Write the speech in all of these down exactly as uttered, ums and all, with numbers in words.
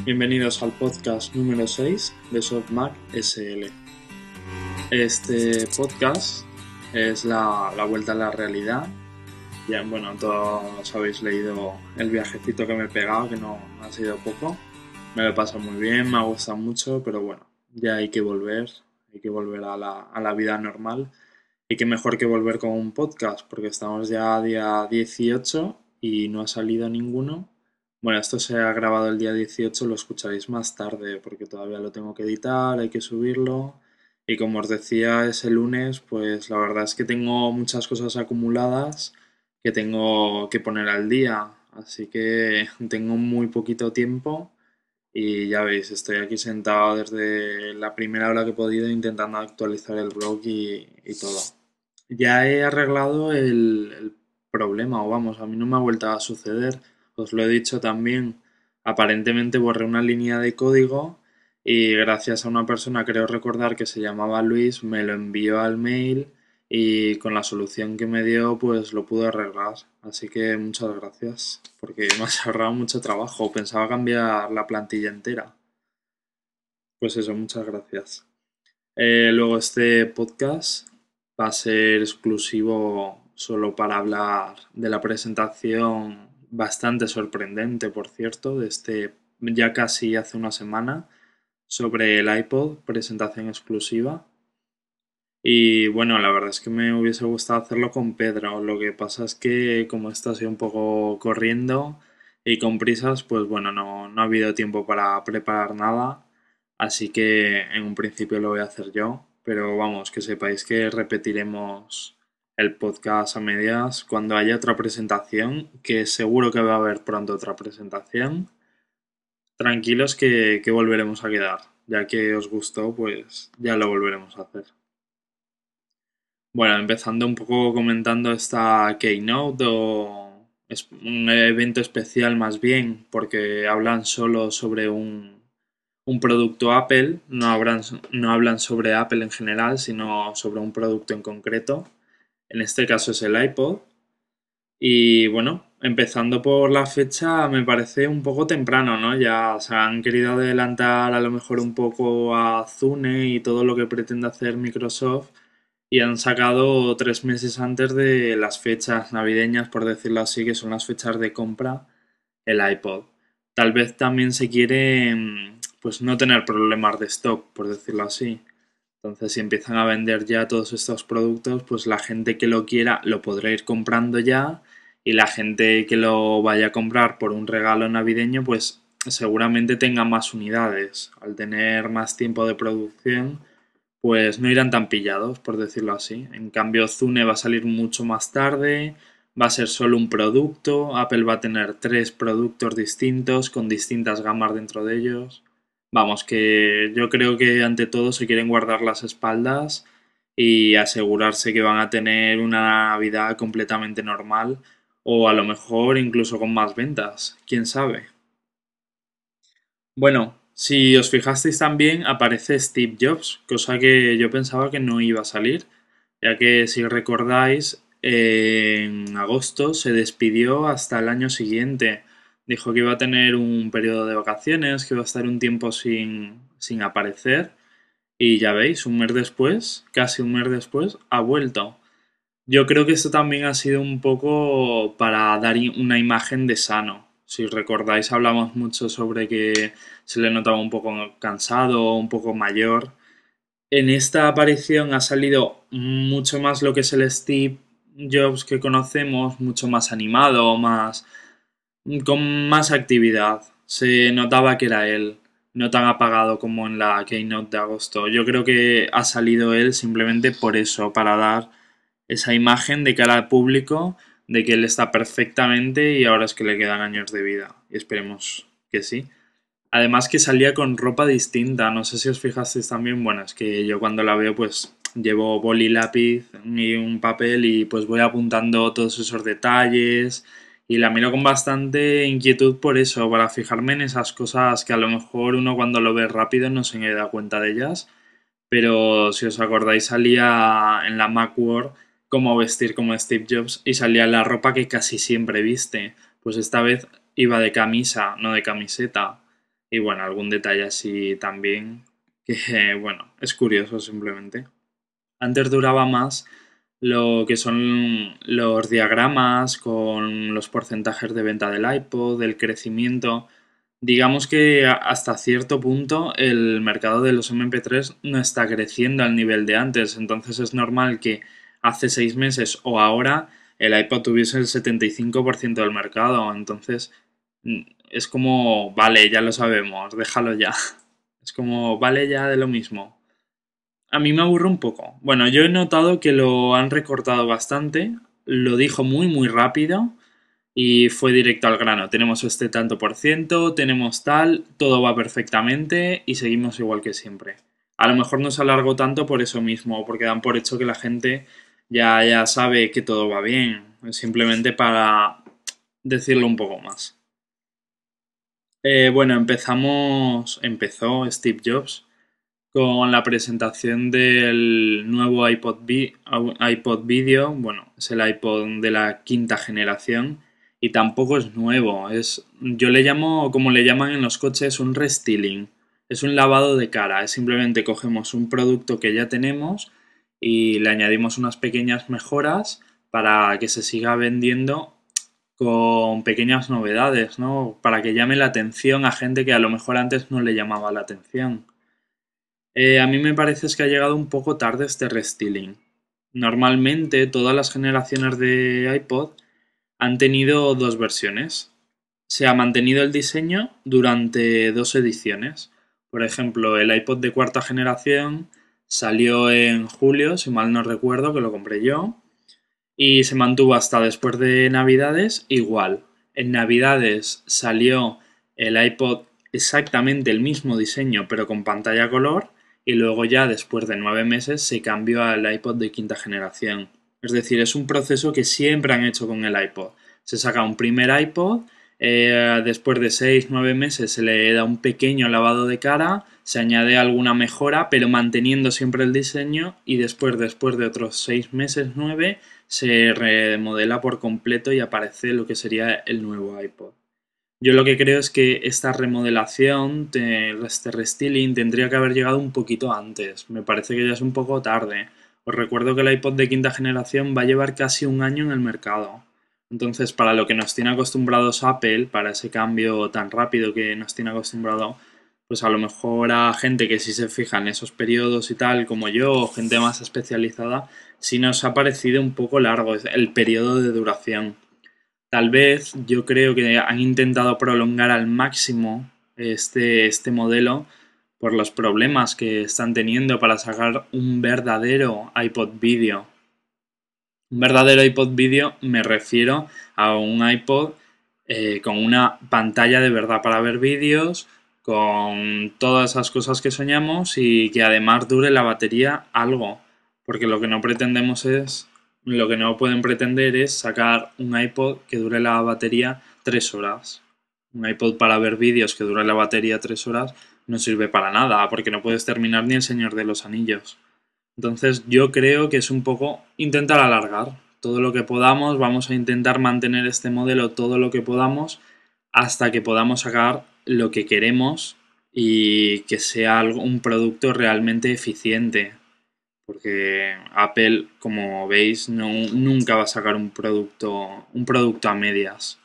Bienvenidos al podcast número seis de SoftMac S L. Este podcast es la, la vuelta a la realidad. Ya, bueno, todos habéis leído el viajecito que me he pegado, que no ha sido poco. Me lo he pasado muy bien, me ha gustado mucho, pero bueno, ya hay que volver, hay que volver a la, a la vida normal. Y qué mejor que volver con un podcast, porque estamos ya a día dieciocho y no ha salido ninguno. Bueno, esto se ha grabado el día dieciocho, lo escucharéis más tarde, porque todavía lo tengo que editar, hay que subirlo. Y como os decía, ese lunes, pues la verdad es que tengo muchas cosas acumuladas que tengo que poner al día. Así que tengo muy poquito tiempo y ya veis, estoy aquí sentado desde la primera hora que he podido intentando actualizar el blog y, y todo. Ya he arreglado el, el problema, o vamos, a mí no me ha vuelto a suceder. Os lo he dicho también. Aparentemente borré una línea de código y gracias a una persona, creo recordar que se llamaba Luis, me lo envió al mail y con la solución que me dio pues lo pude arreglar. Así que muchas gracias porque me has ahorrado mucho trabajo. Pensaba cambiar la plantilla entera. Pues eso, muchas gracias. Eh, luego este podcast va a ser exclusivo solo para hablar de la presentación bastante sorprendente, por cierto, de este ya casi hace una semana sobre el iPod, presentación exclusiva. Y bueno, la verdad es que me hubiese gustado hacerlo con Pedro. Lo que pasa es que como esto ha sido un poco corriendo y con prisas, pues bueno, no, no ha habido tiempo para preparar nada. Así que en un principio lo voy a hacer yo. Pero vamos, que sepáis que repetiremos el podcast a medias cuando haya otra presentación, que seguro que va a haber pronto otra presentación. Tranquilos que, que volveremos a quedar. Ya que os gustó, pues ya lo volveremos a hacer. Bueno, empezando un poco comentando esta Keynote o es un evento especial más bien, porque hablan solo sobre un, un producto Apple, no hablan, no hablan sobre Apple en general, sino sobre un producto en concreto. En este caso es el iPod. Y bueno, empezando por la fecha, me parece un poco temprano, ¿no? Ya se han querido adelantar a lo mejor un poco a Zune y todo lo que pretende hacer Microsoft y han sacado tres meses antes de las fechas navideñas, por decirlo así, que son las fechas de compra, el iPod. Tal vez también se quiere, mm, pues no tener problemas de stock, por decirlo así. Entonces, si empiezan a vender ya todos estos productos, pues la gente que lo quiera lo podrá ir comprando ya y la gente que lo vaya a comprar por un regalo navideño, pues seguramente tenga más unidades. Al tener más tiempo de producción, pues no irán tan pillados, por decirlo así. En cambio, Zune va a salir mucho más tarde, va a ser solo un producto, Apple va a tener tres productos distintos con distintas gamas dentro de ellos. Vamos, que yo creo que ante todo se quieren guardar las espaldas y asegurarse que van a tener una Navidad completamente normal o a lo mejor incluso con más ventas, quién sabe. Bueno, si os fijasteis también aparece Steve Jobs, cosa que yo pensaba que no iba a salir, ya que si recordáis, en agosto se despidió hasta el año siguiente. Dijo que iba a tener un periodo de vacaciones, que iba a estar un tiempo sin, sin aparecer y ya veis, un mes después, casi un mes después, ha vuelto. Yo creo que esto también ha sido un poco para dar una imagen de sano. Si recordáis, hablamos mucho sobre que se le notaba un poco cansado, un poco mayor. En esta aparición ha salido mucho más lo que es el Steve Jobs que conocemos, mucho más animado, más con más actividad. Se notaba que era él, no tan apagado como en la Keynote de agosto. Yo creo que ha salido él simplemente por eso, para dar esa imagen de cara al público de que él está perfectamente y ahora es que le quedan años de vida. Y esperemos que sí. Además que salía con ropa distinta, no sé si os fijasteis también, bueno, es que yo cuando la veo pues llevo boli, lápiz y un papel y pues voy apuntando todos esos detalles y la miro con bastante inquietud por eso, para fijarme en esas cosas que a lo mejor uno cuando lo ve rápido no se da cuenta de ellas, pero si os acordáis salía en la Macworld cómo vestir como Steve Jobs y salía la ropa que casi siempre viste, pues esta vez iba de camisa, no de camiseta. y bueno, algún detalle así también que, bueno, es curioso simplemente. Antes duraba más lo que son los diagramas con los porcentajes de venta del iPod, del crecimiento. Digamos que hasta cierto punto el mercado de los M P tres no está creciendo al nivel de antes, entonces es normal que hace seis meses o ahora el iPod tuviese el setenta y cinco por ciento del mercado, entonces mm, es como, vale, ya lo sabemos, déjalo ya. Es como, vale ya de lo mismo. A mí me aburre un poco. Bueno, yo he notado que lo han recortado bastante, lo dijo muy muy rápido y fue directo al grano. Tenemos este tanto por ciento, tenemos tal, todo va perfectamente y seguimos igual que siempre. A lo mejor no se alargó tanto por eso mismo, porque dan por hecho que la gente ya, ya sabe que todo va bien, simplemente para decirlo un poco más. Eh, bueno, empezamos, empezó Steve Jobs con la presentación del nuevo iPod, Vi- iPod Video. Bueno, es el iPod de la quinta generación y tampoco es nuevo. Es, yo le llamo, como le llaman en los coches, un restyling. Es un lavado de cara. Es simplemente cogemos un producto que ya tenemos y le añadimos unas pequeñas mejoras para que se siga vendiendo con pequeñas novedades, ¿no? Para que llame la atención a gente que a lo mejor antes no le llamaba la atención. Eh, a mí me parece es que ha llegado un poco tarde este restyling. Normalmente todas las generaciones de iPod han tenido dos versiones. Se ha mantenido el diseño durante dos ediciones. Por ejemplo, el iPod de cuarta generación salió en julio, si mal no recuerdo, que lo compré yo, y se mantuvo hasta después de Navidades igual. En Navidades salió el iPod exactamente el mismo diseño pero con pantalla color y luego ya después de nueve meses se cambió al iPod de quinta generación. Es decir, es un proceso que siempre han hecho con el iPod. Se saca un primer iPod, eh, después de seis nueve meses se le da un pequeño lavado de cara, se añade alguna mejora pero manteniendo siempre el diseño y después, después de otros seis meses nueve se remodela por completo y aparece lo que sería el nuevo iPod. Yo lo que creo es que esta remodelación, este restyling, tendría que haber llegado un poquito antes. Me parece que ya es un poco tarde. Os recuerdo que el iPod de quinta generación va a llevar casi un año en el mercado. Entonces, para lo que nos tiene acostumbrados Apple, para ese cambio tan rápido que nos tiene acostumbrado, pues a lo mejor a gente que sí se fija en esos periodos y tal, como yo, o gente más especializada, sí nos ha parecido un poco largo el periodo de duración. Tal vez yo creo que han intentado prolongar al máximo este, este modelo por los problemas que están teniendo para sacar un verdadero iPod Video. Un verdadero iPod Video me refiero a un iPod eh, con una pantalla de verdad para ver vídeos, con todas esas cosas que soñamos y que además dure la batería algo. Porque lo que no pretendemos es, lo que no pueden pretender es sacar un iPod que dure la batería tres horas. Un iPod para ver vídeos que dure la batería tres horas no sirve para nada, porque no puedes terminar ni el Señor de los Anillos. Entonces yo creo que es un poco intentar alargar todo lo que podamos, vamos a intentar mantener este modelo todo lo que podamos hasta que podamos sacar lo que queremos y que sea un producto realmente eficiente. Porque Apple, como veis, no, nunca va a sacar un producto, un producto a medias.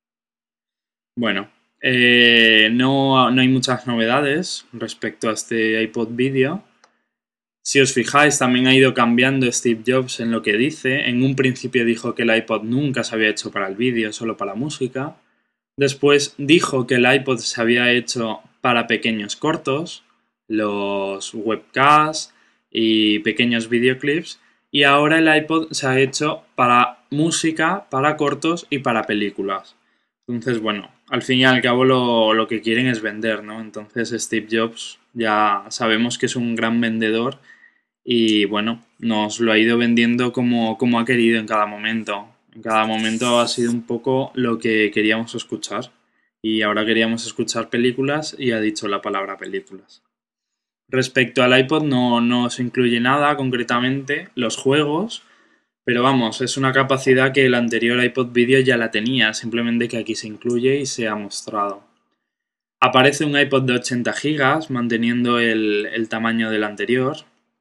Bueno, eh, no, no hay muchas novedades respecto a este iPod Video. Si os fijáis, también ha ido cambiando Steve Jobs en lo que dice. En un principio dijo que el iPod nunca se había hecho para el vídeo, solo para música. Después dijo que el iPod se había hecho para pequeños cortos, los webcasts y pequeños videoclips. Y ahora el iPod se ha hecho para música, para cortos y para películas. Entonces, bueno, al fin y al cabo lo, lo que quieren es vender, ¿no? Entonces Steve Jobs ya sabemos que es un gran vendedor y bueno, nos lo ha ido vendiendo como, como ha querido en cada momento. En cada momento ha sido un poco lo que queríamos escuchar. Y ahora queríamos escuchar películas y ha dicho la palabra películas. Respecto al iPod no, no se incluye nada concretamente, los juegos, pero vamos, es una capacidad que el anterior iPod Video ya la tenía, simplemente que aquí se incluye y se ha mostrado. Aparece un iPod de ochenta gigas, manteniendo el, el tamaño del anterior.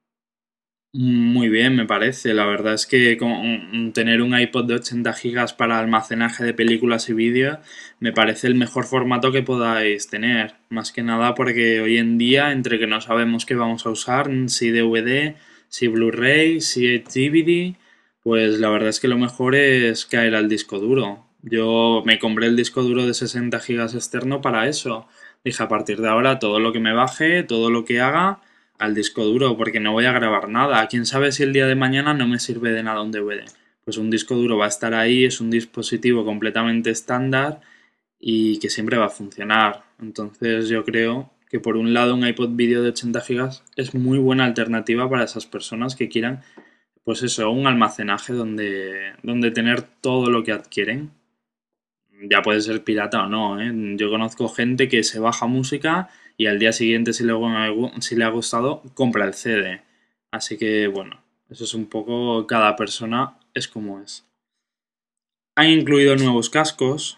Muy bien, me parece. La verdad es que con tener un iPod de ochenta gigas para almacenaje de películas y vídeos me parece el mejor formato que podáis tener. Más que nada porque hoy en día, entre que no sabemos qué vamos a usar, si D V D, si Blu-ray, si D V D, pues la verdad es que lo mejor es caer al disco duro. Yo me compré el disco duro de sesenta gigas externo para eso. Dije, a partir de ahora, todo lo que me baje, todo lo que haga al disco duro, porque no voy a grabar nada. Quién sabe si el día de mañana no me sirve de nada un D V D. Pues un disco duro va a estar ahí, es un dispositivo completamente estándar y que siempre va a funcionar. Entonces yo creo que por un lado un iPod Video de ochenta gigas es muy buena alternativa para esas personas que quieran, pues eso, un almacenaje donde, donde tener todo lo que adquieren. Ya puede ser pirata o no, ¿eh? Yo conozco gente que se baja música y al día siguiente, si le, si le ha gustado, compra el C D. Así que, bueno, eso es un poco, cada persona es como es. Han incluido nuevos cascos,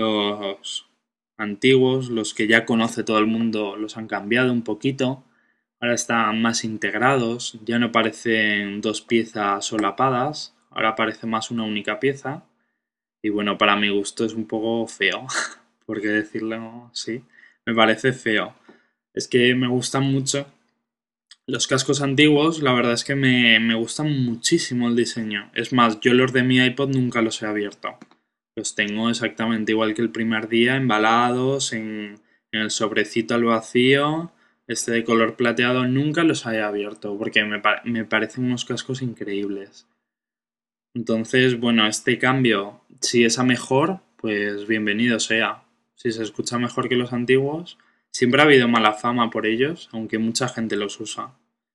los antiguos, los que ya conoce todo el mundo, los han cambiado un poquito. Ahora están más integrados, ya no parecen dos piezas solapadas, ahora parece más una única pieza. Y bueno, para mi gusto es un poco feo, por qué decirlo así. Me parece feo. Es que me gustan mucho los cascos antiguos, la verdad es que me, me gustan muchísimo el diseño. Es más, yo los de mi iPod nunca los he abierto. Los tengo exactamente igual que el primer día, embalados, en, en el sobrecito al vacío, este de color plateado, nunca los he abierto, porque me, me parecen unos cascos increíbles. Entonces, bueno, este cambio, si es a mejor, pues bienvenido sea. Si se escucha mejor que los antiguos, siempre ha habido mala fama por ellos, aunque mucha gente los usa.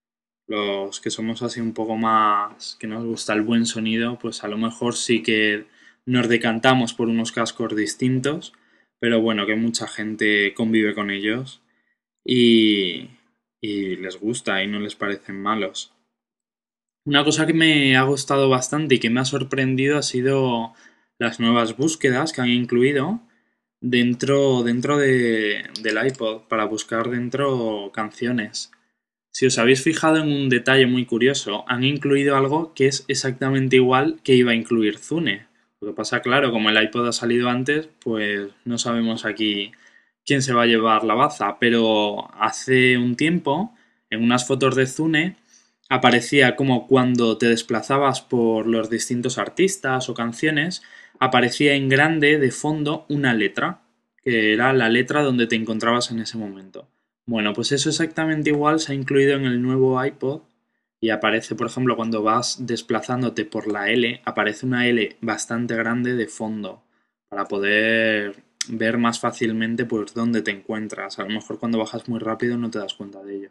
Los que somos así un poco más, que nos gusta el buen sonido, pues a lo mejor sí que nos decantamos por unos cascos distintos, pero bueno, que mucha gente convive con ellos y, y les gusta y no les parecen malos. Una cosa que me ha gustado bastante y que me ha sorprendido ha sido las nuevas búsquedas que han incluido dentro, dentro de, del iPod para buscar dentro canciones. Si os habéis fijado en un detalle muy curioso, han incluido algo que es exactamente igual que iba a incluir Zune. Lo que pasa, claro, como el iPod ha salido antes, pues no sabemos aquí quién se va a llevar la baza, pero hace un tiempo, en unas fotos de Zune, aparecía como cuando te desplazabas por los distintos artistas o canciones, aparecía en grande de fondo una letra, que era la letra donde te encontrabas en ese momento. Bueno, pues eso exactamente igual se ha incluido en el nuevo iPod y aparece, por ejemplo, cuando vas desplazándote por la L, aparece una L bastante grande de fondo para poder ver más fácilmente pues dónde te encuentras. A lo mejor cuando bajas muy rápido no te das cuenta de ello.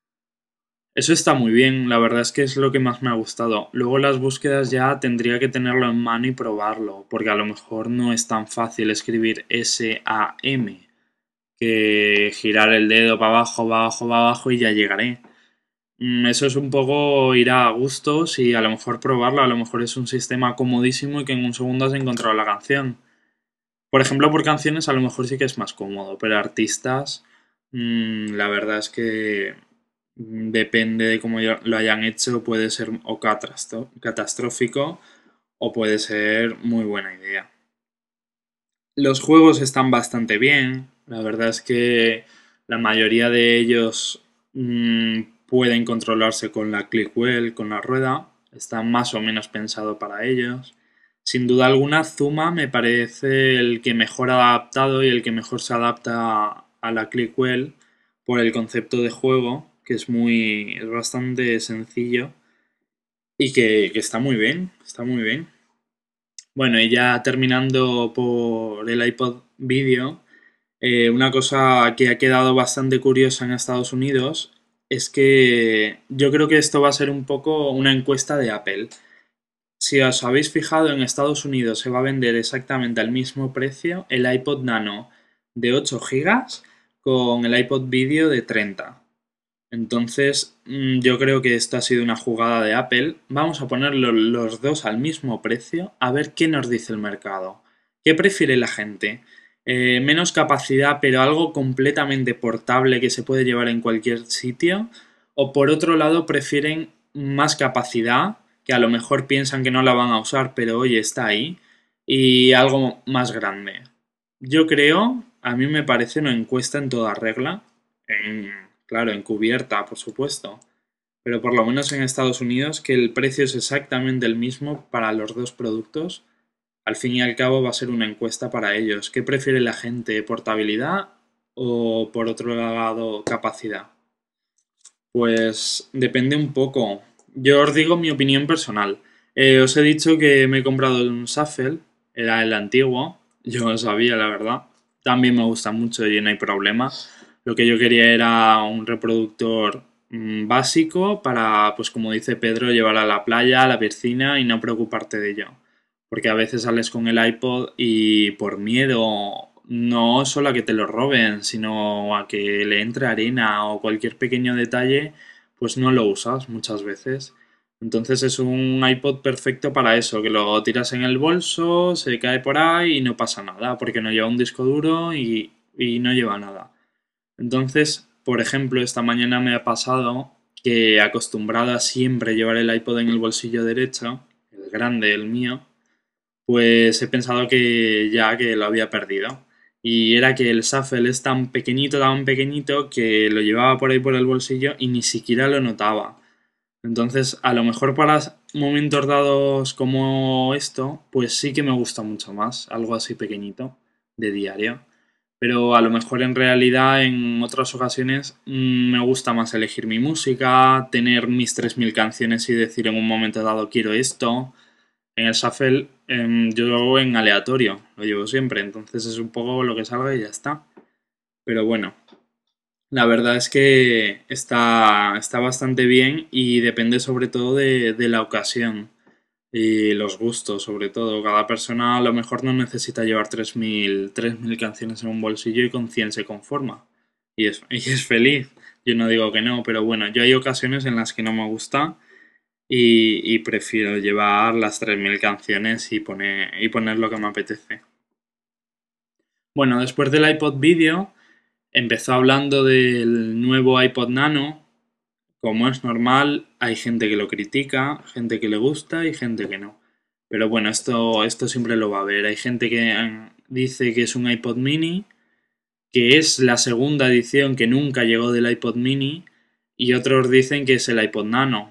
Eso está muy bien, la verdad es que es lo que más me ha gustado. Luego las búsquedas ya tendría que tenerlo en mano y probarlo, porque a lo mejor no es tan fácil escribir S A M que girar el dedo para abajo, para abajo, para abajo y ya llegaré. Mm, Eso es un poco ir a gustos y a lo mejor probarlo, a lo mejor es un sistema comodísimo y que en un segundo has encontrado la canción. Por ejemplo, por canciones a lo mejor sí que es más cómodo, pero artistas, mmm, la verdad es que mm, depende de cómo lo hayan hecho, puede ser o catastrófico o puede ser muy buena idea. Los juegos están bastante bien, la verdad es que la mayoría de ellos mmm, pueden controlarse con la Clickwheel, con la rueda, está más o menos pensado para ellos. Sin duda alguna, Zuma me parece el que mejor ha adaptado y el que mejor se adapta a la Clickwheel por el concepto de juego, que es muy, es bastante sencillo y que, que está muy bien, está muy bien. Bueno, y ya terminando por el iPod Video, eh, una cosa que ha quedado bastante curiosa en Estados Unidos es que yo creo que esto va a ser un poco una encuesta de Apple. Si os habéis fijado, en Estados Unidos se va a vender exactamente al mismo precio el iPod Nano de ocho gigas con el iPod Video de treinta. Entonces, mm, yo creo que esto ha sido una jugada de Apple. Vamos a poner los dos al mismo precio a ver qué nos dice el mercado. ¿Qué prefiere la gente? eh, menos capacidad, pero algo completamente portable que se puede llevar en cualquier sitio, o por otro lado prefieren más capacidad, que a lo mejor piensan que no la van a usar, pero oye, está ahí, y algo más grande. Yo creo, a mí me parece una encuesta en toda regla, en, claro, encubierta, por supuesto, pero por lo menos en Estados Unidos, que el precio es exactamente el mismo para los dos productos. Al fin y al cabo va a ser una encuesta para ellos. ¿Qué prefiere la gente? ¿Portabilidad o por otro lado capacidad? Pues depende un poco. Yo os digo mi opinión personal. Eh, os he dicho que me he comprado un Shuffle, era el antiguo, yo lo sabía la verdad. También me gusta mucho y no hay problema. Lo que yo quería era un reproductor mm, básico para, pues como dice Pedro, llevar a la playa, a la piscina y no preocuparte de ello. Porque a veces sales con el iPod y por miedo no solo a que te lo roben, sino a que le entre arena o cualquier pequeño detalle, pues no lo usas muchas veces. Entonces es un iPod perfecto para eso, que lo tiras en el bolso, se cae por ahí y no pasa nada, porque no lleva un disco duro y, y no lleva nada. Entonces, por ejemplo, esta mañana me ha pasado que acostumbrado a siempre llevar el iPod en el bolsillo derecho, el grande, el mío, pues he pensado que ya que lo había perdido. Y era que el Shuffle es tan pequeñito, tan pequeñito, que lo llevaba por ahí por el bolsillo y ni siquiera lo notaba. Entonces, a lo mejor para momentos dados como esto, pues sí que me gusta mucho más, algo así pequeñito, de diario. Pero a lo mejor en realidad en otras ocasiones mmm, me gusta más elegir mi música, tener mis tres mil canciones y decir en un momento dado quiero esto. En el Shuffle em, yo lo hago en aleatorio, lo llevo siempre, entonces es un poco lo que salga y ya está. Pero bueno, la verdad es que está, está bastante bien y depende sobre todo de, de la ocasión y los gustos sobre todo. Cada persona a lo mejor no necesita llevar tres mil tres mil canciones en un bolsillo y con cien se conforma. Y es, y es feliz. Yo no digo que no, pero bueno, yo hay ocasiones en las que no me gusta y, y prefiero llevar las tres mil canciones y poner, y poner lo que me apetece. Bueno, después del iPod Video empezó hablando del nuevo iPod Nano. Como es normal, hay gente que lo critica, gente que le gusta y gente que no. Pero bueno, esto, esto siempre lo va a haber. Hay gente que eh, dice que es un iPod mini, que es la segunda edición que nunca llegó del iPod mini, y otros dicen que es el iPod Nano.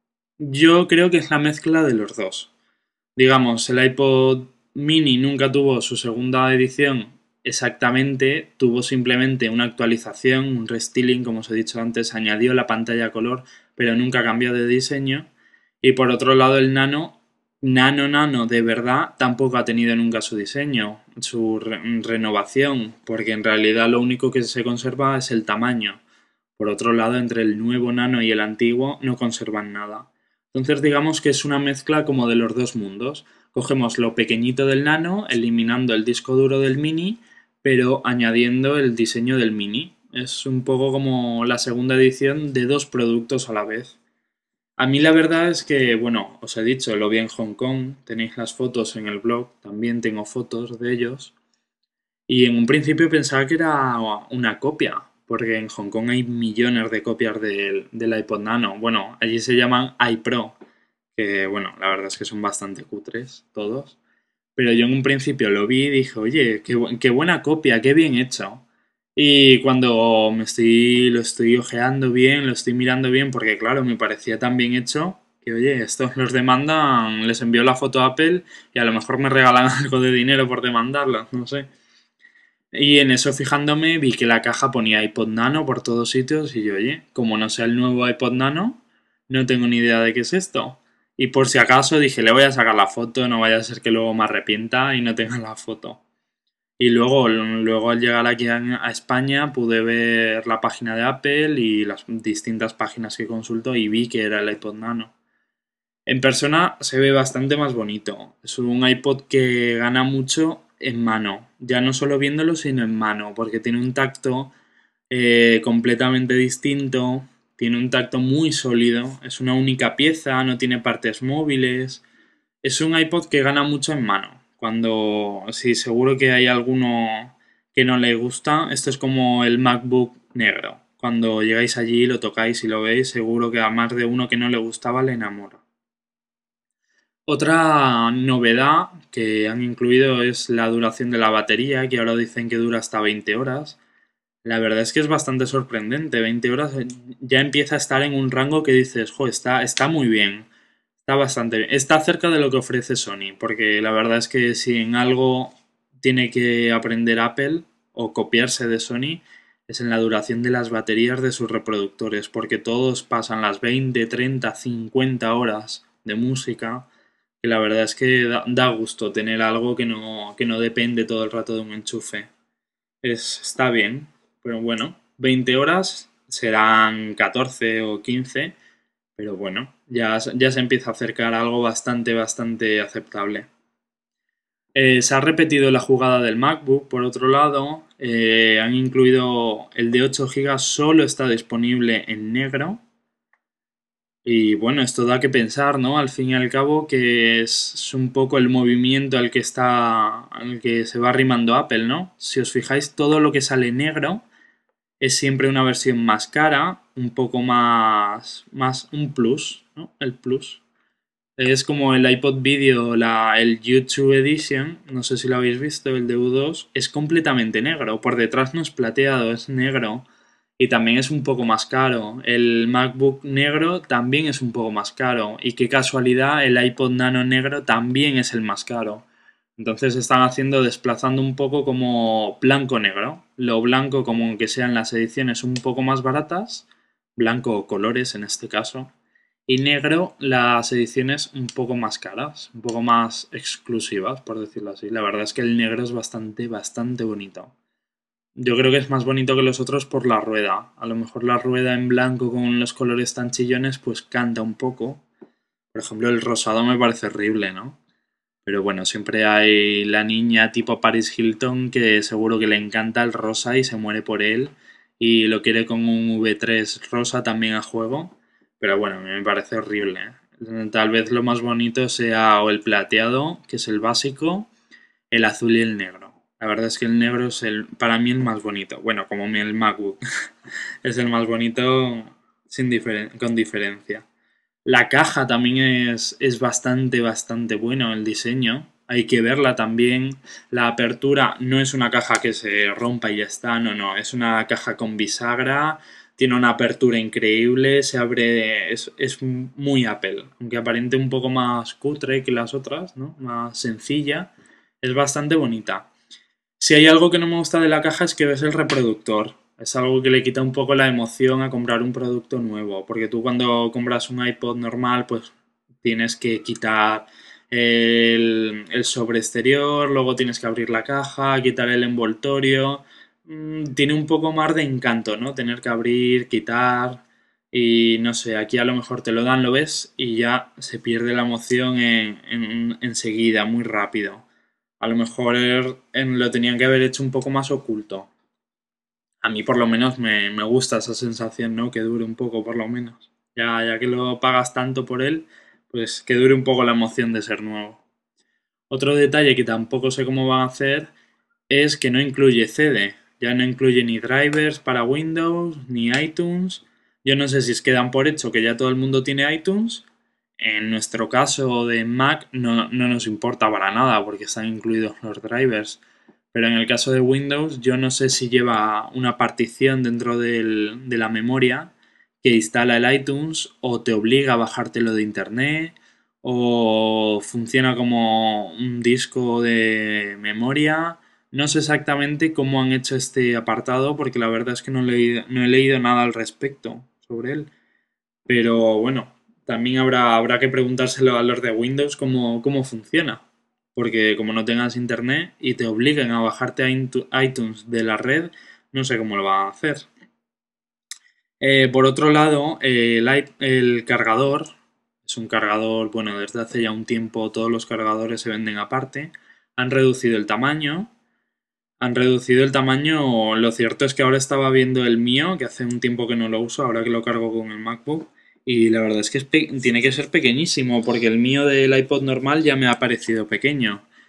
Yo creo que es la mezcla de los dos. Digamos, el iPod mini nunca tuvo su segunda edición exactamente, tuvo simplemente una actualización, un restyling, como os he dicho antes, añadió la pantalla a color, pero nunca cambió de diseño. Y por otro lado, el Nano, Nano Nano de verdad, tampoco ha tenido nunca su diseño, su re renovación, porque en realidad lo único que se conserva es el tamaño. Por otro lado, entre el nuevo Nano y el antiguo no conservan nada. Entonces digamos que es una mezcla como de los dos mundos. Cogemos lo pequeñito del Nano, eliminando el disco duro del Mini, pero añadiendo el diseño del Mini. Es un poco como la segunda edición de dos productos a la vez. A mí la verdad es que, bueno, os he dicho, lo vi en Hong Kong, tenéis las fotos en el blog, también tengo fotos de ellos. Y en un principio pensaba que era una copia, porque en Hong Kong hay millones de copias del, del iPod Nano. Bueno, allí se llaman iPro, que bueno, la verdad es que son bastante cutres todos. Pero yo en un principio lo vi y dije, oye, qué, bu- qué buena copia, qué bien hecho. Y cuando me estoy, lo estoy ojeando bien, lo estoy mirando bien, porque claro, me parecía tan bien hecho que, oye, estos los demandan, les envío la foto a Apple y a lo mejor me regalan algo de dinero por demandarlos, no sé. Y en eso fijándome vi que la caja ponía iPod Nano por todos sitios y yo, oye, como no sea el nuevo iPod Nano, no tengo ni idea de qué es esto. Y por si acaso dije, le voy a sacar la foto, no vaya a ser que luego me arrepienta y no tenga la foto. Y luego, luego al llegar aquí a, a España pude ver la página de Apple y las distintas páginas que consulto y vi que era el iPod Nano. En persona se ve bastante más bonito. Es un iPod que gana mucho en mano. Ya no solo viéndolo, sino en mano, porque tiene un tacto eh, completamente distinto. Tiene un tacto muy sólido. Es una única pieza, no tiene partes móviles. Es un iPod que gana mucho en mano. Cuando, sí, seguro que hay alguno que no le gusta, esto es como el MacBook negro. Cuando llegáis allí, lo tocáis y lo veis, seguro que a más de uno que no le gustaba le enamora. Otra novedad que han incluido es la duración de la batería, que ahora dicen que dura hasta veinte horas. La verdad es que es bastante sorprendente. veinte horas ya empieza a estar en un rango que dices, jo, está, está muy bien. Está bastante bien. Está cerca de lo que ofrece Sony, porque la verdad es que si en algo tiene que aprender Apple o copiarse de Sony, es en la duración de las baterías de sus reproductores, porque todos pasan las veinte, treinta, cincuenta horas de música, que la verdad es que da, da gusto tener algo que no, que no depende todo el rato de un enchufe. Es, está bien, pero bueno, veinte horas serán catorce o quince, pero bueno, ya, ya se empieza a acercar a algo bastante, bastante aceptable. Eh, se ha repetido la jugada del MacBook, por otro lado, eh, han incluido el de ocho gigas, solo está disponible en negro. Y bueno, esto da que pensar, ¿no? Al fin y al cabo, que es, es un poco el movimiento al que está, al que se va arrimando Apple, ¿no? Si os fijáis, todo lo que sale negro es siempre una versión más cara, un poco más, más un plus, ¿no? El plus. Es como el iPod Video, la, el YouTube Edition, no sé si lo habéis visto, el de U dos, es completamente negro. Por detrás no es plateado, es negro. Y también es un poco más caro. El MacBook negro también es un poco más caro. Y qué casualidad, el iPod Nano negro también es el más caro. Entonces están haciendo, desplazando un poco como blanco-negro. Lo blanco, como que sean las ediciones un poco más baratas, blanco o colores en este caso, y negro las ediciones un poco más caras, un poco más exclusivas, por decirlo así. La verdad es que el negro es bastante, bastante bonito. Yo creo que es más bonito que los otros por la rueda. A lo mejor la rueda en blanco con los colores tan chillones pues canta un poco. Por ejemplo, el rosado me parece horrible, ¿no? Pero bueno, siempre hay la niña tipo Paris Hilton que seguro que le encanta el rosa y se muere por él y lo quiere con un V tres rosa también a juego. Pero bueno, a mí me parece horrible. Tal vez lo más bonito sea o el plateado, que es el básico, el azul y el negro. La verdad es que el negro es el, para mí el más bonito. Bueno, como el MacBook. Es el más bonito sin diferen con diferencia. La caja también es, es bastante, bastante bueno el diseño. Hay que verla también. La apertura no es una caja que se rompa y ya está. No, no. Es una caja con bisagra. Tiene una apertura increíble. Se abre. Es, es muy Apple. Aunque aparente un poco más cutre que las otras, ¿no? Más sencilla. Es bastante bonita. Si hay algo que no me gusta de la caja es que ves el reproductor. Es algo que le quita un poco la emoción a comprar un producto nuevo. Porque tú cuando compras un iPod normal, pues tienes que quitar el, el sobre exterior, luego tienes que abrir la caja, quitar el envoltorio. Mm, tiene un poco más de encanto, ¿no? Tener que abrir, quitar. Y no sé, aquí a lo mejor te lo dan, lo ves y ya se pierde la emoción en, en, enseguida, muy rápido. A lo mejor en, lo tenían que haber hecho un poco más oculto. A mí por lo menos me, me gusta esa sensación, ¿no? Que dure un poco por lo menos. Ya, ya que lo pagas tanto por él, pues que dure un poco la emoción de ser nuevo. Otro detalle que tampoco sé cómo van a hacer es que no incluye C D. Ya no incluye ni drivers para Windows, ni iTunes. Yo no sé si es que dan por hecho que ya todo el mundo tiene iTunes. En nuestro caso de Mac no, no nos importa para nada porque están incluidos los drivers. Pero en el caso de Windows yo no sé si lleva una partición dentro del, de la memoria que instala el iTunes o te obliga a bajártelo de internet o funciona como un disco de memoria. No sé exactamente cómo han hecho este apartado porque la verdad es que no, leí, no he leído nada al respecto sobre él. Pero bueno, también habrá, habrá que preguntárselo a los de Windows cómo, cómo funciona. Porque como no tengas internet y te obliguen a bajarte a iTunes de la red, no sé cómo lo van a hacer. Eh, por otro lado, eh, el, el cargador es un cargador, bueno, desde hace ya un tiempo todos los cargadores se venden aparte. Han reducido el tamaño. Han reducido el tamaño. Lo cierto es que ahora estaba viendo el mío, que hace un tiempo que no lo uso, ahora que lo cargo con el MacBook. Y la verdad es que es tiene que ser pequeñísimo, porque el mío del iPod normal ya me ha parecido pequeño.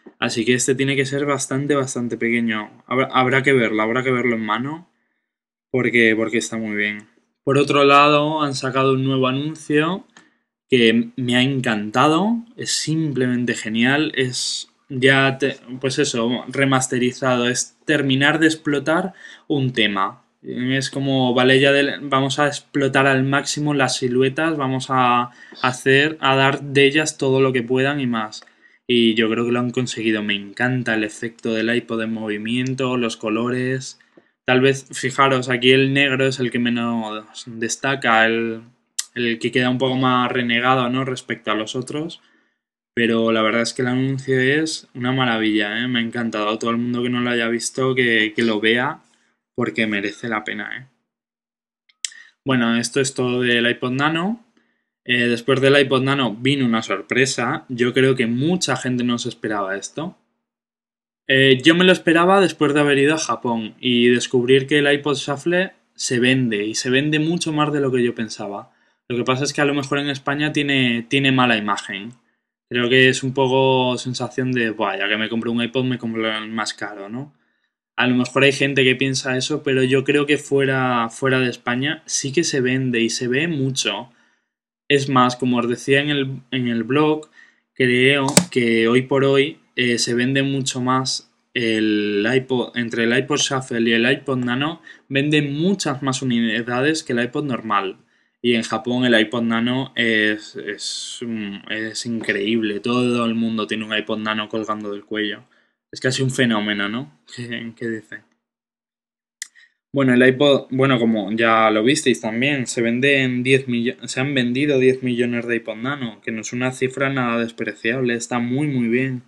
Así que este tiene que ser bastante, bastante pequeño. Habrá, habrá que verlo, habrá que verlo en mano porque, porque está muy bien. Por otro lado, han sacado un nuevo anuncio que me ha encantado, es simplemente genial, es ya, te- pues eso, remasterizado, es terminar de explotar un tema. Es como, vale, ya de- vamos a explotar al máximo las siluetas, vamos a hacer, a dar de ellas todo lo que puedan y más. Y yo creo que lo han conseguido. Me encanta el efecto del iPod en movimiento, los colores. Tal vez, fijaros, aquí el negro es el que menos destaca, el, el que queda un poco más renegado, ¿no? Respecto a los otros. Pero la verdad es que el anuncio es una maravilla, ¿eh? Me ha encantado. Todo el mundo que no lo haya visto, que, que lo vea, porque merece la pena, ¿eh? Bueno, esto es todo del iPod Nano. Eh, después del iPod Nano vino una sorpresa. Yo creo que mucha gente no se esperaba esto. Eh, yo me lo esperaba después de haber ido a Japón y descubrir que el iPod Shuffle se vende y se vende mucho más de lo que yo pensaba. Lo que pasa es que a lo mejor en España tiene, tiene mala imagen. Creo que es un poco sensación de, "Buah, ya que me compro un iPod me compro el más caro, ¿no?". A lo mejor hay gente que piensa eso, pero yo creo que fuera, fuera de España sí que se vende y se ve mucho. Es más, como os decía en el, en el blog, creo que hoy por hoy eh, se vende mucho más el iPod, entre el iPod Shuffle y el iPod Nano, venden muchas más unidades que el iPod normal. Y en Japón el iPod Nano es, es, mm, es increíble. Todo el mundo tiene un iPod Nano colgando del cuello. Es casi un fenómeno, ¿no? ¿Qué, qué dice? Bueno, el iPod, bueno, como ya lo visteis también, se venden diez millones, se han vendido diez millones de iPod Nano, que no es una cifra nada despreciable, está muy muy bien.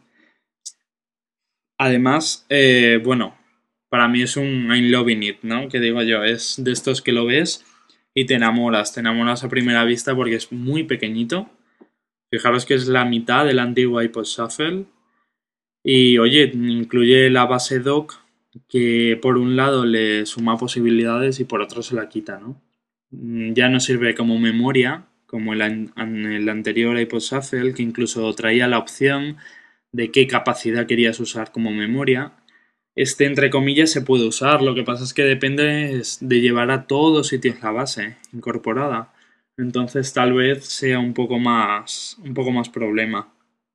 Además, eh, bueno, para mí es un I'm loving it, ¿no? Que digo yo, es de estos que lo ves y te enamoras, te enamoras a primera vista porque es muy pequeñito. Fijaros que es la mitad del antiguo iPod Shuffle. Y oye, incluye la base dock que por un lado le suma posibilidades y por otro se la quita, ¿no? Mm, Ya no sirve como memoria, como el, an- an- el anterior iPod Shuffle, que incluso traía la opción de qué capacidad querías usar como memoria. Este, entre comillas, se puede usar, lo que pasa es que depende es de llevar a todos sitios la base incorporada. Entonces tal vez sea un poco más, un poco más problema.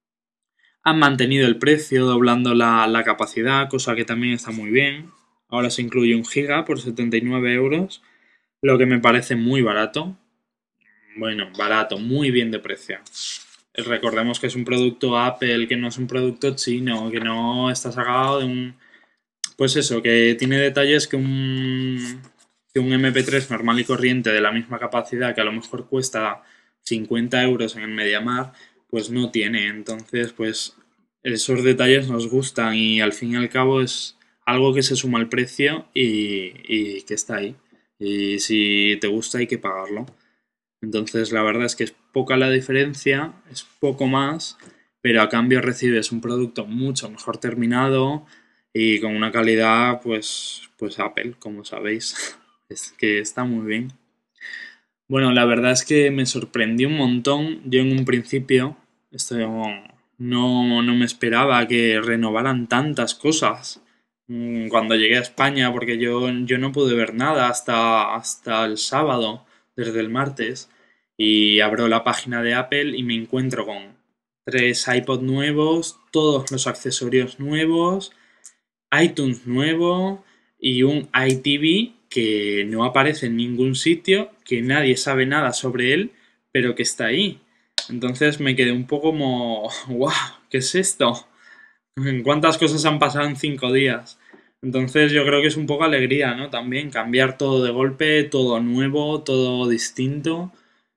Han mantenido el precio doblando la, la capacidad, cosa que también está muy bien. Ahora se incluye un giga por setenta y nueve euros, lo que me parece muy barato. Bueno, barato, muy bien de precio. Recordemos que es un producto Apple, que no es un producto chino, que no está sacado de un... Pues eso, que tiene detalles que un, que un M P tres normal y corriente de la misma capacidad, que a lo mejor cuesta cincuenta euros en el MediaMarkt, pues no tiene. Entonces, pues esos detalles nos gustan y al fin y al cabo es algo que se suma al precio y, y que está ahí. Y si te gusta hay que pagarlo. Entonces, la verdad es que es poca la diferencia, es poco más, pero a cambio recibes un producto mucho mejor terminado y con una calidad, pues, pues Apple, como sabéis. Es que está muy bien. Bueno, la verdad es que me sorprendió un montón. Yo en un principio, esto no, no no me esperaba que renovaran tantas cosas. Mm, Cuando llegué a España, porque yo, yo no pude ver nada hasta, hasta el sábado, desde el martes, y abro la página de Apple y me encuentro con tres iPod nuevos, todos los accesorios nuevos, iTunes nuevo y un iTV que no aparece en ningún sitio, que nadie sabe nada sobre él, pero que está ahí. Entonces me quedé un poco como, ¡guau! ¿Qué es esto? ¿Cuántas cosas han pasado en cinco días? Entonces yo creo que es un poco alegría, ¿no? También cambiar todo de golpe, todo nuevo, todo distinto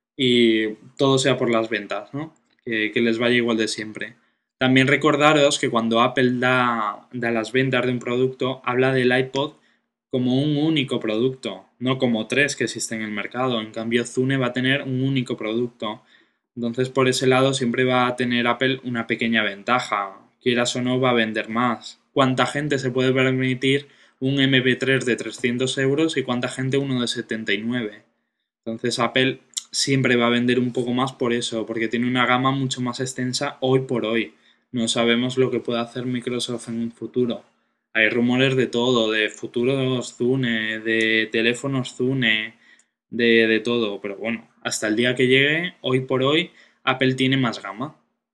y todo sea por las ventas, ¿no? Que, que les vaya igual de siempre. También recordaros que cuando Apple da, da las ventas de un producto, habla del iPod como un único producto, no como tres que existen en el mercado. En cambio, Zune va a tener un único producto. Entonces, por ese lado, siempre va a tener Apple una pequeña ventaja. Quieras o no, va a vender más. ¿Cuánta gente se puede permitir un M P tres de trescientos euros y cuánta gente uno de setenta y nueve? Entonces Apple siempre va a vender un poco más por eso, porque tiene una gama mucho más extensa hoy por hoy. No sabemos lo que puede hacer Microsoft en un futuro. Hay rumores de todo, de futuros Zune, de teléfonos Zune, de, de todo. Pero bueno, hasta el día que llegue, hoy por hoy, Apple tiene más gama.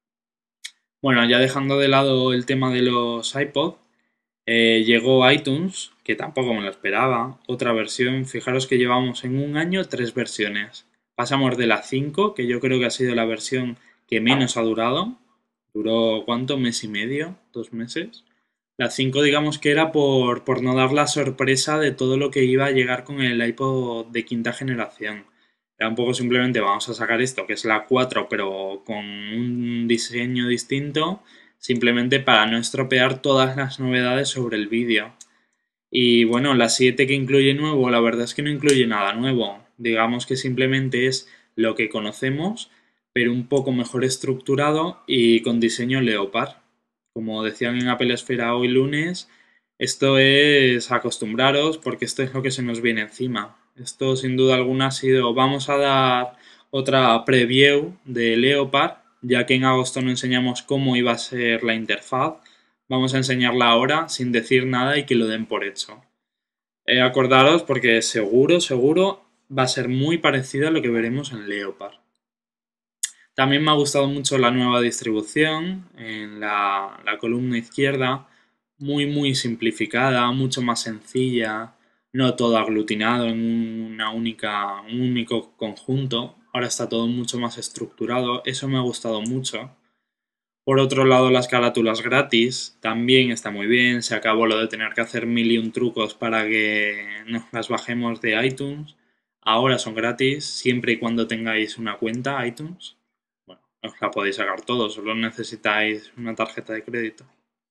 Bueno, ya dejando de lado el tema de los iPod, eh, llegó iTunes, que tampoco me lo esperaba, otra versión. Fijaros que llevamos en un año tres versiones. Pasamos de la cinco, que yo creo que ha sido la versión que menos ha durado. Duró, ¿cuánto? ¿Mes y medio? ¿Dos meses? La cinco digamos que era por, por no dar la sorpresa de todo lo que iba a llegar con el iPod de quinta generación. Era un poco simplemente vamos a sacar esto, que es la cuatro, pero con un diseño distinto, simplemente para no estropear todas las novedades sobre el vídeo. Y bueno, la siete que incluye nuevo, la verdad es que no incluye nada nuevo. Digamos que simplemente es lo que conocemos, pero un poco mejor estructurado y con diseño Leopard. Como decían en Apple Esfera hoy lunes, esto es acostumbraros porque esto es lo que se nos viene encima. Esto sin duda alguna ha sido, vamos a dar otra preview de Leopard, ya que en agosto no enseñamos cómo iba a ser la interfaz. Vamos a enseñarla ahora sin decir nada y que lo den por hecho. Eh, acordaros porque seguro, seguro va a ser muy parecido a lo que veremos en Leopard. También me ha gustado mucho la nueva distribución en la, la columna izquierda, muy muy simplificada, mucho más sencilla, no todo aglutinado en una única, un único conjunto. Ahora está todo mucho más estructurado, eso me ha gustado mucho. Por otro lado, las carátulas gratis también está muy bien. Se acabó lo de tener que hacer mil y un trucos para que nos las bajemos de iTunes. Ahora son gratis, siempre y cuando tengáis una cuenta iTunes. Bueno, os la podéis sacar todo, solo necesitáis una tarjeta de crédito.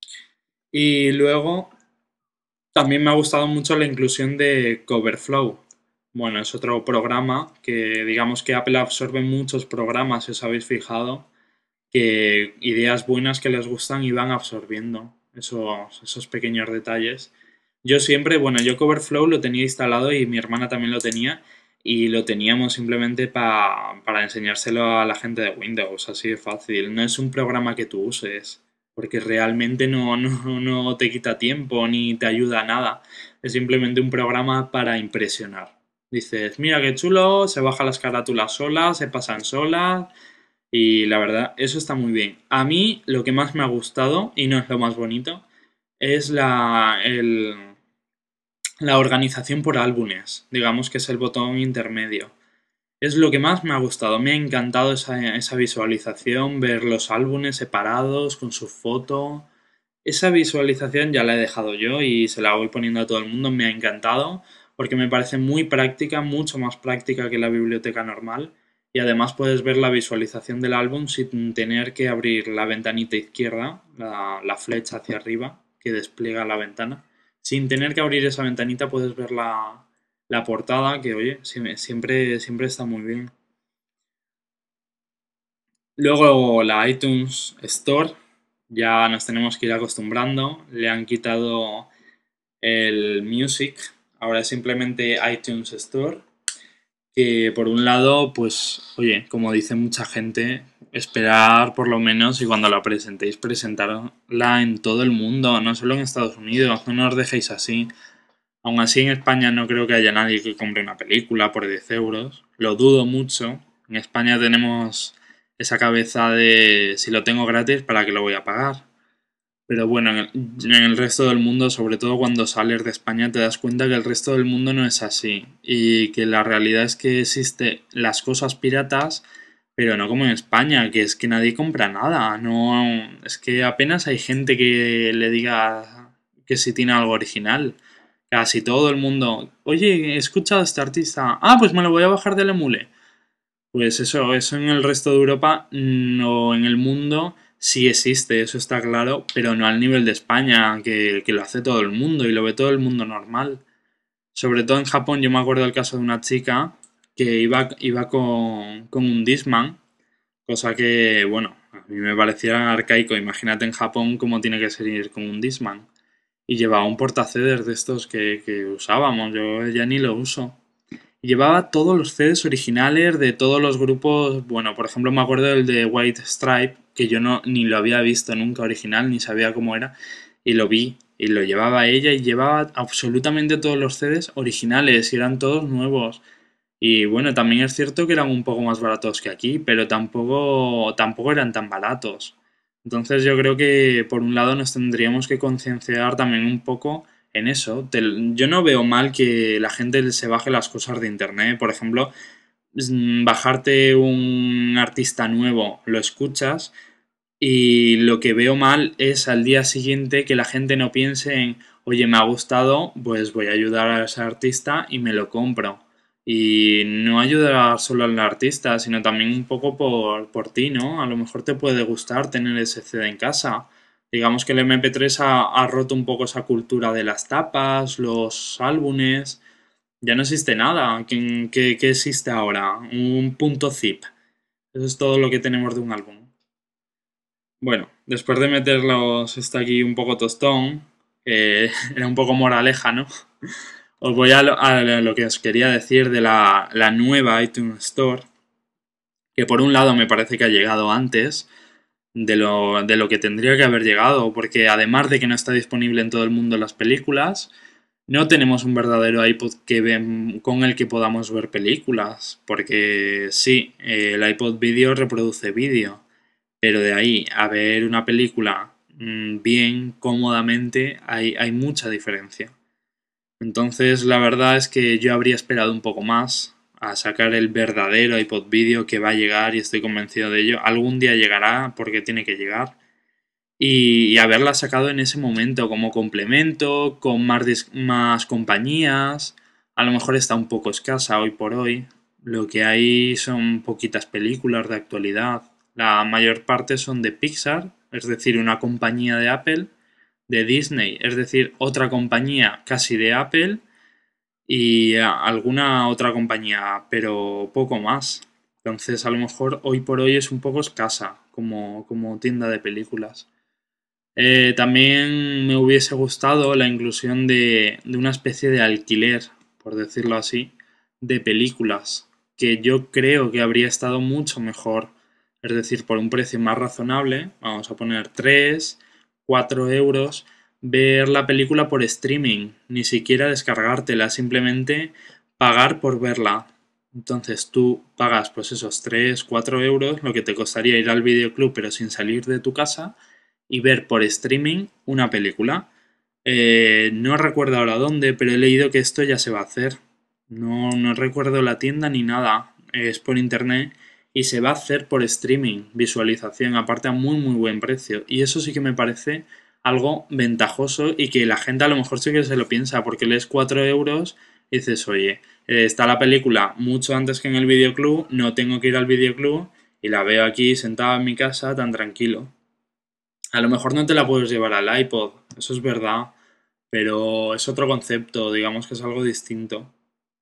Y luego, también me ha gustado mucho la inclusión de Coverflow. Bueno, es otro programa que digamos que Apple absorbe muchos programas, si os habéis fijado que ideas buenas que les gustan y van absorbiendo esos, esos pequeños detalles. Yo siempre, bueno, yo Coverflow lo tenía instalado y mi hermana también lo tenía y lo teníamos simplemente pa, para enseñárselo a la gente de Windows, así de fácil. No es un programa que tú uses porque realmente no, no, no te quita tiempo ni te ayuda a nada. Es simplemente un programa para impresionar. Dices, mira qué chulo, se bajan las carátulas solas, se pasan solas, y la verdad, eso está muy bien. A mí lo que más me ha gustado, y no es lo más bonito, es la, el- la organización por álbumes. Digamos que es el botón intermedio. Es lo que más me ha gustado. Me ha encantado esa, esa visualización, ver los álbumes separados con su foto. Esa visualización ya la he dejado yo y se la voy poniendo a todo el mundo. Me ha encantado porque me parece muy práctica, mucho más práctica que la biblioteca normal. Y además puedes ver la visualización del álbum sin tener que abrir la ventanita izquierda, la, la flecha hacia arriba que despliega la ventana. Sin tener que abrir esa ventanita puedes ver la, la portada, que oye, siempre, siempre está muy bien. Luego la iTunes Store, ya nos tenemos que ir acostumbrando. Le han quitado el Music, ahora es simplemente iTunes Store. Que por un lado, pues, oye, como dice mucha gente, esperar por lo menos y cuando la presentéis, presentarla en todo el mundo, no solo en Estados Unidos, no nos dejéis así. Aún así, en España no creo que haya nadie que compre una película por diez euros. Lo dudo mucho. En España tenemos esa cabeza de si lo tengo gratis, ¿para qué lo voy a pagar? Pero bueno, en el, en el resto del mundo, sobre todo cuando sales de España, te das cuenta que el resto del mundo no es así. Y que la realidad es que existen las cosas piratas, pero no como en España, que es que nadie compra nada. No, es que apenas hay gente que le diga que si tiene algo original. Casi todo el mundo, oye, he escuchado a este artista. Ah, pues me lo voy a bajar del emule. Pues eso, eso en el resto de Europa mm, o en el mundo sí existe, eso está claro, pero no al nivel de España, que, que lo hace todo el mundo y lo ve todo el mundo normal. Sobre todo en Japón, yo me acuerdo del caso de una chica que iba, iba con, con un Discman, cosa que, bueno, a mí me parecía arcaico. Imagínate en Japón cómo tiene que ser ir con un Discman. Y llevaba un portaceder de estos que, que usábamos, yo ya ni lo uso. Y llevaba todos los C Ds originales de todos los grupos. Bueno, por ejemplo, me acuerdo del de White Stripe, que yo no ni lo había visto nunca original, ni sabía cómo era, y lo vi. Y lo llevaba ella y llevaba absolutamente todos los C Ds originales y eran todos nuevos. Y bueno, también es cierto que eran un poco más baratos que aquí, pero tampoco, tampoco eran tan baratos. Entonces yo creo que por un lado nos tendríamos que concienciar también un poco en eso. Te- yo no veo mal que la gente se baje las cosas de internet. Por ejemplo, mm, bajarte un artista nuevo, lo escuchas y lo que veo mal es al día siguiente que la gente no piense en, oye, me ha gustado, pues voy a ayudar a ese artista y me lo compro. Y no ayudar solo al artista, sino también un poco por, por ti, ¿no? A lo mejor te puede gustar tener ese C D en casa. Digamos que el M P tres ha, ha roto un poco esa cultura de las tapas, los álbumes. Ya no existe nada. ¿Qué, qué, qué existe ahora? Un punto zip. Eso es todo lo que tenemos de un álbum. Bueno, después de meterlos está aquí un poco tostón, que era un poco moraleja, ¿no? Os voy a lo, a lo que os quería decir de la, la nueva iTunes Store, que por un lado me parece que ha llegado antes de lo, de lo que tendría que haber llegado, porque además de que no está disponible en todo el mundo las películas, no tenemos un verdadero iPod que ven- con el que podamos ver películas, porque sí, eh, el iPod Video reproduce vídeo, pero de ahí a ver una película mm, bien, cómodamente, hay, hay mucha diferencia. Entonces, la verdad es que yo habría esperado un poco más a sacar el verdadero iPod Video que va a llegar y estoy convencido de ello. Algún día llegará porque tiene que llegar. Y, y haberla sacado en ese momento como complemento, con más, dis- más compañías. A lo mejor está un poco escasa hoy por hoy. Lo que hay son poquitas películas de actualidad. La mayor parte son de Pixar, es decir, una compañía de Apple, de Disney, es decir, otra compañía casi de Apple, y a- alguna otra compañía, pero poco más. Entonces, a lo mejor hoy por hoy es un poco escasa como, como tienda de películas. Eh, también me hubiese gustado la inclusión de, de una especie de alquiler, por decirlo así, de películas, que yo creo que habría estado mucho mejor. Es decir, por un precio más razonable, vamos a poner tres cuatro euros, ver la película por streaming, ni siquiera descargártela, simplemente pagar por verla. Entonces tú pagas pues esos tres cuatro euros, lo que te costaría ir al videoclub pero sin salir de tu casa y ver por streaming una película. Eh, no recuerdo ahora dónde, pero he leído que esto ya se va a hacer. No, no recuerdo la tienda ni nada. Es por internet y se va a hacer por streaming, visualización, aparte a muy muy buen precio. Y eso sí que me parece algo ventajoso y que la gente a lo mejor sí que se lo piensa, porque lees cuatro euros y dices, oye, eh, está la película mucho antes que en el videoclub, no tengo que ir al videoclub y la veo aquí sentada en mi casa tan tranquilo. A lo mejor no te la puedes llevar al iPod, eso es verdad, pero es otro concepto, digamos que es algo distinto.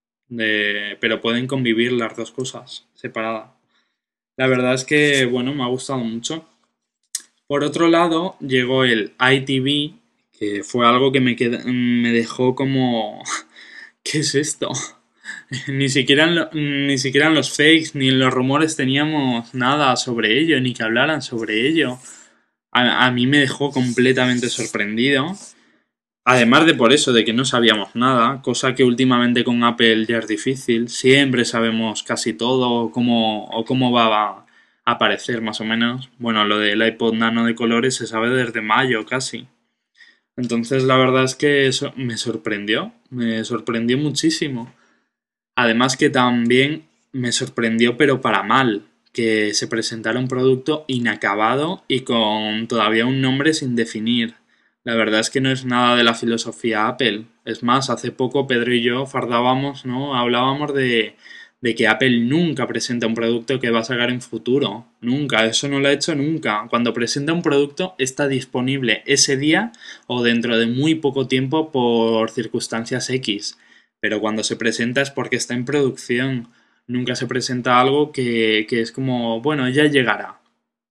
De, pero pueden convivir las dos cosas separadas. La verdad es que, bueno, me ha gustado mucho. Por otro lado, llegó el I T V, que fue algo que me, qued- me dejó como... ¿Qué es esto? Ni siquiera, en lo- ni siquiera en los fakes ni en los rumores teníamos nada sobre ello, ni que hablaran sobre ello. A, a mí me dejó completamente sorprendido. Además de por eso, de que no sabíamos nada, cosa que últimamente con Apple ya es difícil. Siempre sabemos casi todo o cómo, o cómo va a aparecer más o menos. Bueno, lo del iPod Nano de colores se sabe desde mayo casi. Entonces la verdad es que eso me sorprendió, me sorprendió muchísimo. Además que también me sorprendió, pero para mal, que se presentara un producto inacabado y con todavía un nombre sin definir. La verdad es que no es nada de la filosofía Apple. Es más, hace poco Pedro y yo fardábamos, ¿no? Hablábamos de, de que Apple nunca presenta un producto que va a sacar en futuro. Nunca, eso no lo ha hecho nunca. Cuando presenta un producto está disponible ese día o dentro de muy poco tiempo por circunstancias X, pero cuando se presenta es porque está en producción. Nunca se presenta algo que, que es como, bueno, ya llegará.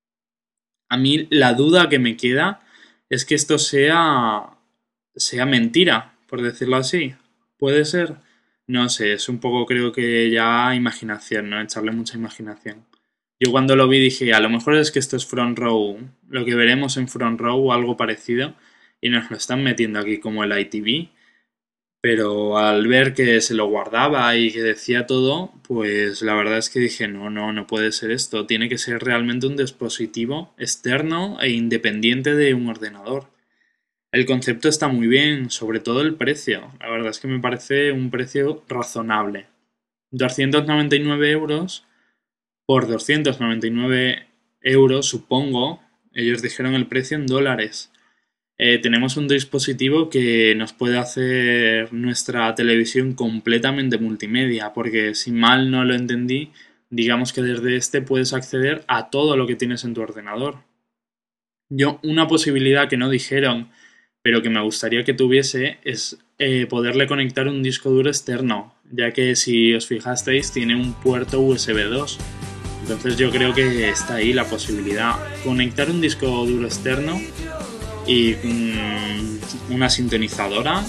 A mí la duda que me queda es que esto sea, sea mentira, por decirlo así. Puede ser. no sé, es un poco creo que ya imaginación, ¿no? Echarle mucha imaginación. Yo cuando lo vi dije, a lo mejor es que esto es Front Row, lo que veremos en Front Row o algo parecido, y nos lo están metiendo aquí como el I T V, pero al ver que se lo guardaba y que decía todo, pues la verdad es que dije, no, no, no puede ser esto, tiene que ser realmente un dispositivo externo e independiente de un ordenador. El concepto está muy bien, sobre todo el precio, la verdad es que me parece un precio razonable. doscientos noventa y nueve euros por doscientos noventa y nueve euros, supongo, ellos dijeron el precio en dólares. Eh, tenemos un dispositivo que nos puede hacer nuestra televisión completamente multimedia, porque si mal no lo entendí, digamos que desde este puedes acceder a todo lo que tienes en tu ordenador. Yo, una posibilidad que no dijeron, pero que me gustaría que tuviese, es eh, poderle conectar un disco duro externo, ya que si os fijasteis tiene un puerto U S B dos. Entonces yo creo que está ahí la posibilidad. Conectar un disco duro externo y um, una sintonizadora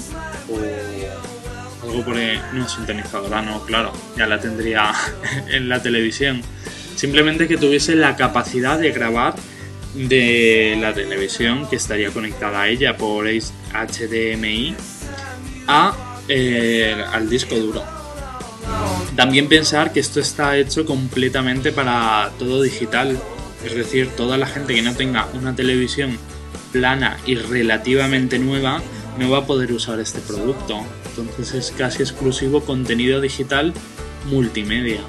o algo por ahí. No, sintonizadora no, claro, ya la tendría en la televisión. Simplemente que tuviese la capacidad de grabar de la televisión que estaría conectada a ella por H D M I a, eh, al disco duro. También pensar que esto está hecho completamente para todo digital, es decir, toda la gente que no tenga una televisión plana y relativamente nueva no va a poder usar este producto. Entonces es casi exclusivo contenido digital multimedia.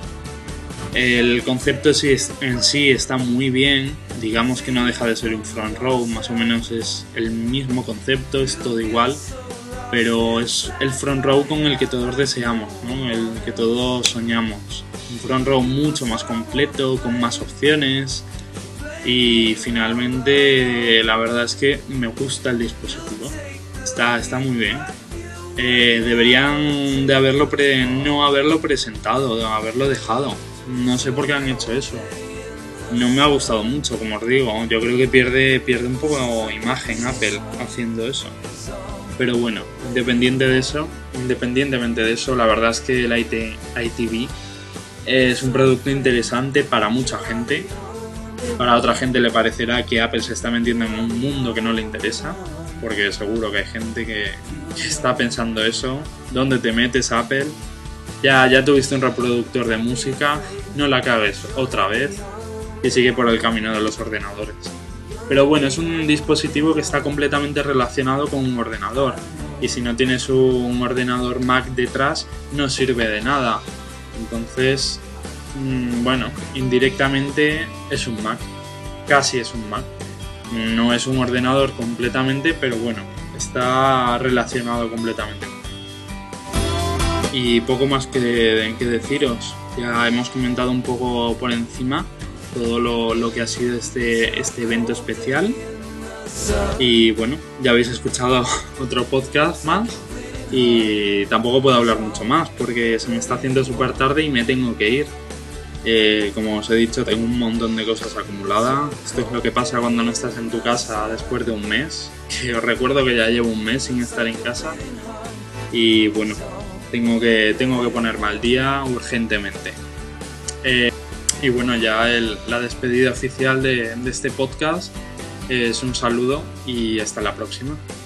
El concepto en sí está muy bien, digamos que no deja de ser un front row, más o menos es el mismo concepto, es todo igual, pero es el front row con el que todos deseamos, ¿no? El que todos soñamos. Un front row mucho más completo, con más opciones, y finalmente la verdad es que me gusta el dispositivo, está, está muy bien. Eh, deberían de haberlo pre- no haberlo presentado, de haberlo dejado. No sé por qué han hecho eso. No me ha gustado mucho, como os digo. Yo creo que pierde, pierde un poco imagen Apple haciendo eso. Pero bueno, independiente de eso, independientemente de eso, la verdad es que el I T V es un producto interesante para mucha gente. Para otra gente le parecerá que Apple se está metiendo en un mundo que no le interesa, porque seguro que hay gente que, que está pensando eso. ¿Dónde te metes, Apple? Ya, ya tuviste un reproductor de música, no la cagues otra vez y sigue por el camino de los ordenadores. Pero bueno, es un dispositivo que está completamente relacionado con un ordenador, y si no tienes un ordenador Mac detrás no sirve de nada. Entonces, mmm, bueno, indirectamente es un Mac, casi es un Mac. No es un ordenador completamente, pero bueno, está relacionado completamente. Y poco más que, que deciros, ya hemos comentado un poco por encima todo lo, lo que ha sido este, este evento especial, y bueno, ya habéis escuchado otro podcast más y tampoco puedo hablar mucho más porque se me está haciendo súper tarde y me tengo que ir. Eh, como os he dicho, tengo un montón de cosas acumuladas. Esto es lo que pasa cuando no estás en tu casa después de un mes, que os recuerdo que ya llevo un mes sin estar en casa, y bueno, Tengo que, tengo que ponerme al día urgentemente. Eh, y bueno, ya el, la despedida oficial de, de este podcast es un saludo y hasta la próxima.